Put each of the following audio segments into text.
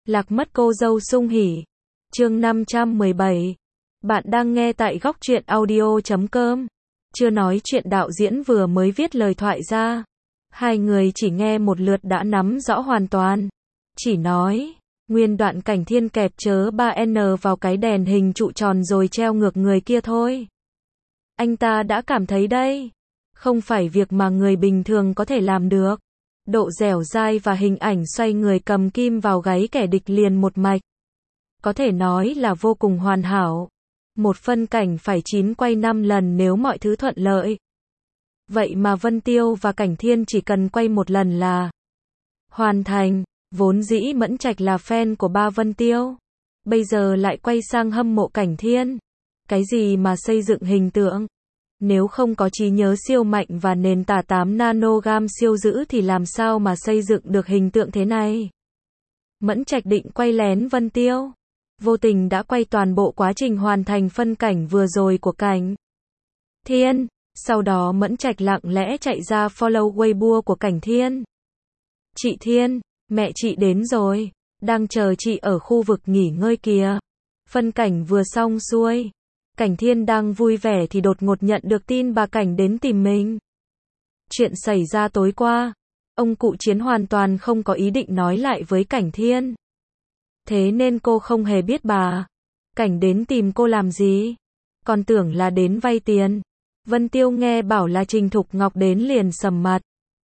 Lạc mất cô dâu sung hỉ. Chương 517. Bạn đang nghe tại góc truyện audio.com. Chưa nói chuyện đạo diễn vừa mới viết lời thoại ra. Hai người chỉ nghe một lượt đã nắm rõ hoàn toàn. Chỉ nói, nguyên đoạn cảnh Thiên kẹp chớ 3N vào cái đèn hình trụ tròn rồi treo ngược người kia thôi. Anh ta đã cảm thấy đây. Không phải việc mà người bình thường có thể làm được. Độ dẻo dai và hình ảnh xoay người cầm kim vào gáy kẻ địch liền một mạch. Có thể nói là vô cùng hoàn hảo. Một phân cảnh phải 9 quay 5 lần nếu mọi thứ thuận lợi. Vậy mà Vân Tiêu và Cảnh Thiên chỉ cần quay một lần là hoàn thành. Vốn dĩ Mẫn Trạch là fan của ba Vân Tiêu. Bây giờ lại quay sang hâm mộ Cảnh Thiên. Cái gì mà xây dựng hình tượng? Nếu không có trí nhớ siêu mạnh và nền tảng 8 nanogam siêu dữ thì làm sao mà xây dựng được hình tượng thế này? Mẫn Trạch định quay lén Vân Tiêu. Vô tình đã quay toàn bộ quá trình hoàn thành phân cảnh vừa rồi của Cảnh Thiên. Sau đó Mẫn Trạch lặng lẽ chạy ra follow Weibo của Cảnh Thiên. Chị Thiên, mẹ chị đến rồi. Đang chờ chị ở khu vực nghỉ ngơi kìa. Phân cảnh vừa xong xuôi. Cảnh Thiên đang vui vẻ thì đột ngột nhận được tin bà Cảnh đến tìm mình. Chuyện xảy ra tối qua. Ông cụ Chiến hoàn toàn không có ý định nói lại với Cảnh Thiên. Thế nên cô không hề biết bà Cảnh đến tìm cô làm gì. Còn tưởng là đến vay tiền. Vân Tiêu nghe bảo là Trình Thục Ngọc đến liền sầm mặt.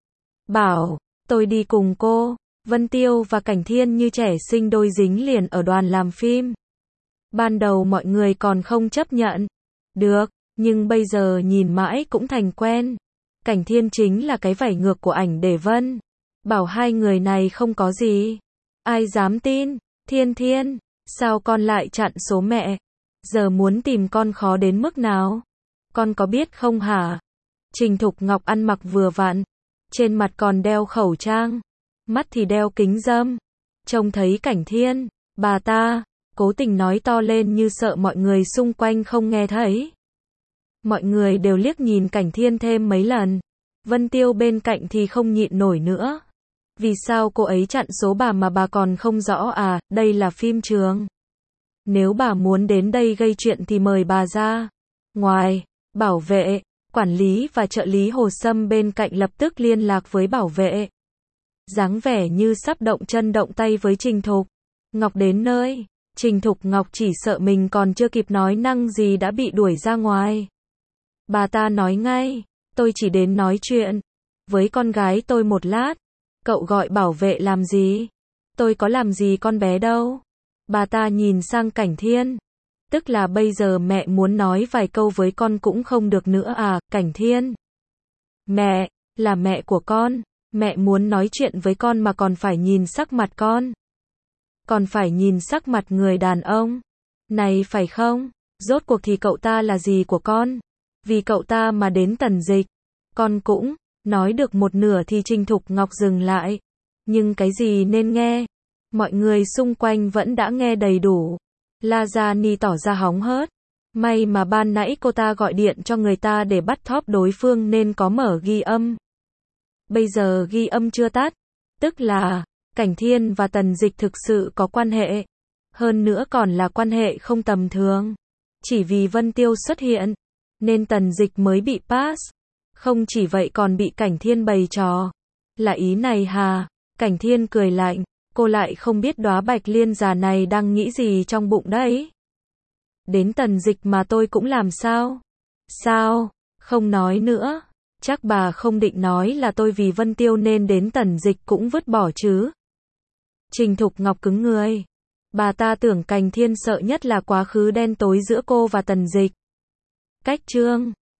Bảo, tôi đi cùng cô. Vân Tiêu và Cảnh Thiên như trẻ sinh đôi dính liền ở đoàn làm phim. Ban đầu mọi người còn không chấp nhận được, nhưng bây giờ nhìn mãi cũng thành quen. Cảnh Thiên chính là cái vảy ngược của ảnh để Vân. Bảo hai người này không có gì. Ai dám tin? Thiên Thiên, sao con lại chặn số mẹ? Giờ muốn tìm con khó đến mức nào? Con có biết không hả? Trình Thục Ngọc ăn mặc vừa vặn. Trên mặt còn đeo khẩu trang. Mắt thì đeo kính râm. Trông thấy Cảnh Thiên, bà ta cố tình nói to lên như sợ mọi người xung quanh không nghe thấy. Mọi người đều liếc nhìn Cảnh Thiên thêm mấy lần. Vân Tiêu bên cạnh thì không nhịn nổi nữa. Vì sao cô ấy chặn số bà mà bà còn không rõ à, đây là phim trường. Nếu bà muốn đến đây gây chuyện thì mời bà ra. Ngoài, bảo vệ, quản lý và trợ lý Hồ Sâm bên cạnh lập tức liên lạc với bảo vệ. Dáng vẻ như sắp động chân động tay với Trình Thục Ngọc đến nơi. Trình Thục Ngọc chỉ sợ mình còn chưa kịp nói năng gì đã bị đuổi ra ngoài. Bà ta nói ngay, tôi chỉ đến nói chuyện với con gái tôi một lát. Cậu gọi bảo vệ làm gì? Tôi có làm gì con bé đâu. Bà ta nhìn sang Cảnh Thiên. Tức là bây giờ mẹ muốn nói vài câu với con cũng không được nữa à, Cảnh Thiên? Mẹ, là mẹ của con. Mẹ muốn nói chuyện với con mà còn phải nhìn sắc mặt con. Còn phải nhìn sắc mặt người đàn ông này phải không? Rốt cuộc thì cậu ta là gì của con? Vì cậu ta mà đến Tần Dịch. Con cũng nói được một nửa thì Trình Thục Ngọc dừng lại. Nhưng cái gì nên nghe? Mọi người xung quanh vẫn đã nghe đầy đủ. La Gia Ni tỏ ra hóng hớt. May mà ban nãy cô ta gọi điện cho người ta để bắt thóp đối phương nên có mở ghi âm. Bây giờ ghi âm chưa tắt. Tức là Cảnh Thiên và Tần Dịch thực sự có quan hệ. Hơn nữa còn là quan hệ không tầm thường. Chỉ vì Vân Tiêu xuất hiện nên Tần Dịch mới bị pass. Không chỉ vậy còn bị Cảnh Thiên bày trò. Là ý này hà? Cảnh Thiên cười lạnh. Cô lại không biết đóa bạch liên già này đang nghĩ gì trong bụng đấy. Đến Tần Dịch mà tôi cũng làm sao? Sao? Không nói nữa. Chắc bà không định nói là tôi vì Vân Tiêu nên đến Tần Dịch cũng vứt bỏ chứ? Trình Thục Ngọc cứng người. Bà ta tưởng Cảnh Thiên sợ nhất là quá khứ đen tối giữa cô và Tần Dịch. Cách chương